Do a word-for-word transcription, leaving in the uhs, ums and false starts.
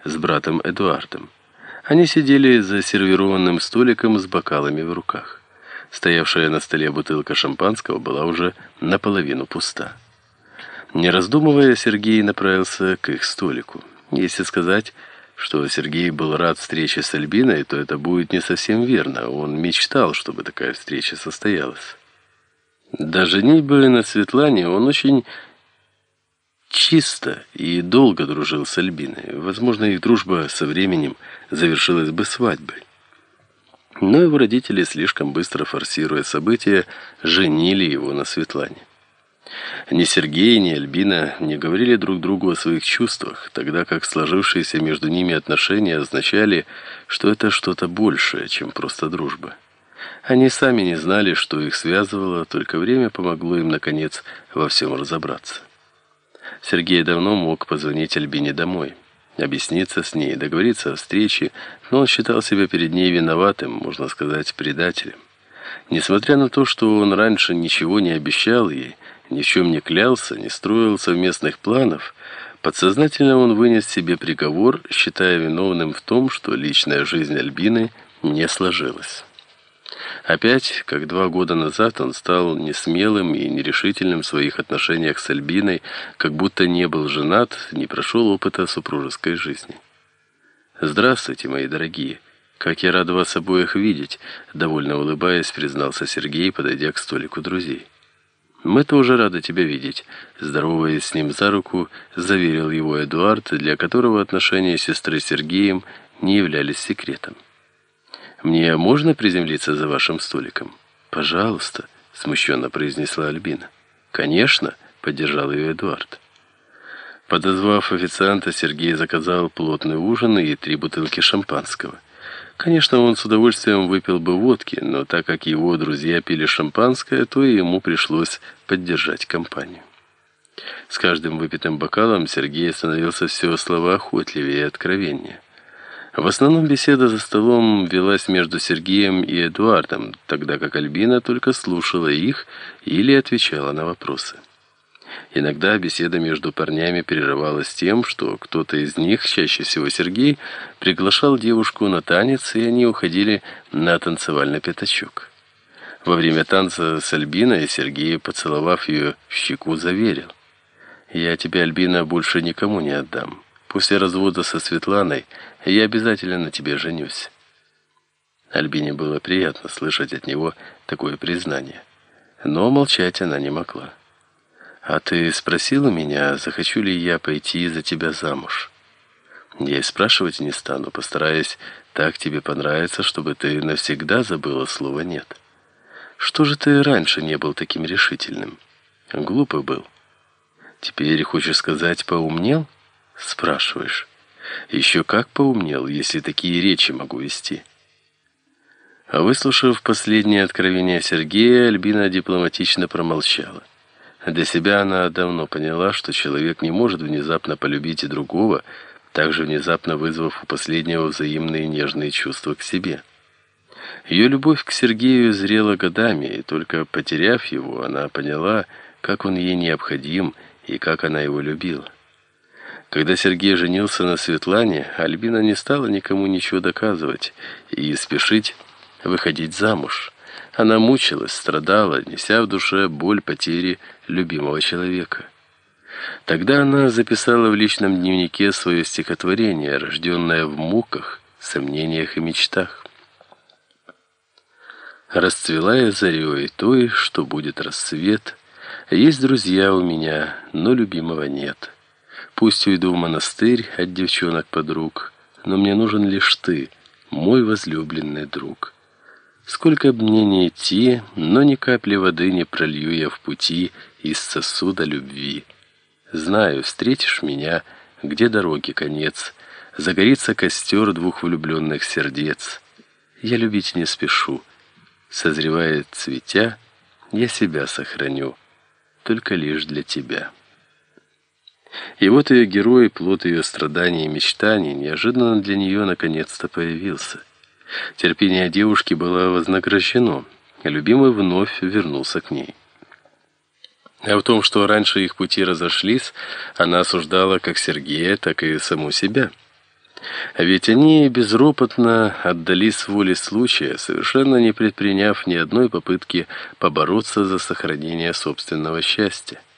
с братом Эдуардом. Они сидели за сервированным столиком с бокалами в руках. Стоявшая на столе бутылка шампанского была уже наполовину пуста. Не раздумывая, Сергей направился к их столику. Если сказать, что Сергей был рад встрече с Альбиной, то это будет не совсем верно. Он мечтал, чтобы такая встреча состоялась. До женитьбы на Светлане он очень чисто и долго дружил с Альбиной. Возможно, их дружба со временем завершилась бы свадьбой. Но его родители, слишком быстро форсируя события, женили его на Светлане. Ни Сергей, ни Альбина не говорили друг другу о своих чувствах, тогда как сложившиеся между ними отношения означали, что это что-то большее, чем просто дружба. Они сами не знали, что их связывало, только время помогло им, наконец, во всем разобраться. Сергей давно мог позвонить Альбине домой, объясниться с ней, договориться о встрече, но он считал себя перед ней виноватым, можно сказать, предателем. Несмотря на то, что он раньше ничего не обещал ей, ни в чем не клялся, не строил совместных планов, подсознательно он вынес себе приговор, считая виновным в том, что личная жизнь Альбины не сложилась. Опять, как два года назад, он стал несмелым и нерешительным в своих отношениях с Альбиной, как будто не был женат, не прошел опыта супружеской жизни. «Здравствуйте, мои дорогие! Как я рад вас обоих видеть!» Довольно улыбаясь, признался Сергей, подойдя к столику друзей. «Мы тоже рады тебя видеть», — здороваясь с ним за руку, заверил его Эдуард, для которого отношения сестры с Сергеем не являлись секретом. «Мне можно приземлиться за вашим столиком?» «Пожалуйста», — смущенно произнесла Альбина. «Конечно», — поддержал ее Эдуард. Подозвав официанта, Сергей заказал плотный ужин и три бутылки шампанского. Конечно, он с удовольствием выпил бы водки, но так как его друзья пили шампанское, то и ему пришлось поддержать компанию. С каждым выпитым бокалом Сергей становился все словоохотливее и откровеннее. В основном беседа за столом велась между Сергеем и Эдуардом, тогда как Альбина только слушала их или отвечала на вопросы. Иногда беседа между парнями прерывалась тем, что кто-то из них, чаще всего Сергей, приглашал девушку на танец, и они уходили на танцевальный пятачок. Во время танца с Альбиной Сергей, поцеловав ее в щеку, заверил: «Я тебя, Альбина, больше никому не отдам. После развода со Светланой я обязательно на тебе женюсь». Альбине было приятно слышать от него такое признание, но молчать она не могла. «А ты спросила меня, захочу ли я пойти за тебя замуж?» «Я и спрашивать не стану, постараюсь так тебе понравиться, чтобы ты навсегда забыла слово «нет». Что же ты раньше не был таким решительным?» «Глупый был». «Теперь, хочешь сказать, поумнел?» «Спрашиваешь. Еще как поумнел, если такие речи могу вести». А выслушав последнее откровение Сергея, Альбина дипломатично промолчала. Для себя она давно поняла, что человек не может внезапно полюбить и другого, также внезапно вызвав у последнего взаимные нежные чувства к себе. Ее любовь к Сергею зрела годами, и только потеряв его, она поняла, как он ей необходим и как она его любила. Когда Сергей женился на Светлане, Альбина не стала никому ничего доказывать и спешить выходить замуж. Она мучилась, страдала, неся в душе боль потери любимого человека. Тогда она записала в личном дневнике свое стихотворение, рожденное в муках, сомнениях и мечтах. «Расцвела я зарей той, что будет рассвет. Есть друзья у меня, но любимого нет. Пусть уйду в монастырь от девчонок-подруг, но мне нужен лишь ты, мой возлюбленный друг. Сколько б мне не идти, но ни капли воды не пролью я в пути из сосуда любви. Знаю, встретишь меня, где дороги конец, загорится костер двух влюбленных сердец. Я любить не спешу, созревает цветя, я себя сохраню, только лишь для тебя». И вот ее герой, плод ее страданий и мечтаний, неожиданно для нее наконец-то появился. Терпение девушки было вознаграждено, а любимый вновь вернулся к ней. А в том, что раньше их пути разошлись, она осуждала как Сергея, так и саму себя. А ведь они безропотно отдались воле случая, совершенно не предприняв ни одной попытки побороться за сохранение собственного счастья.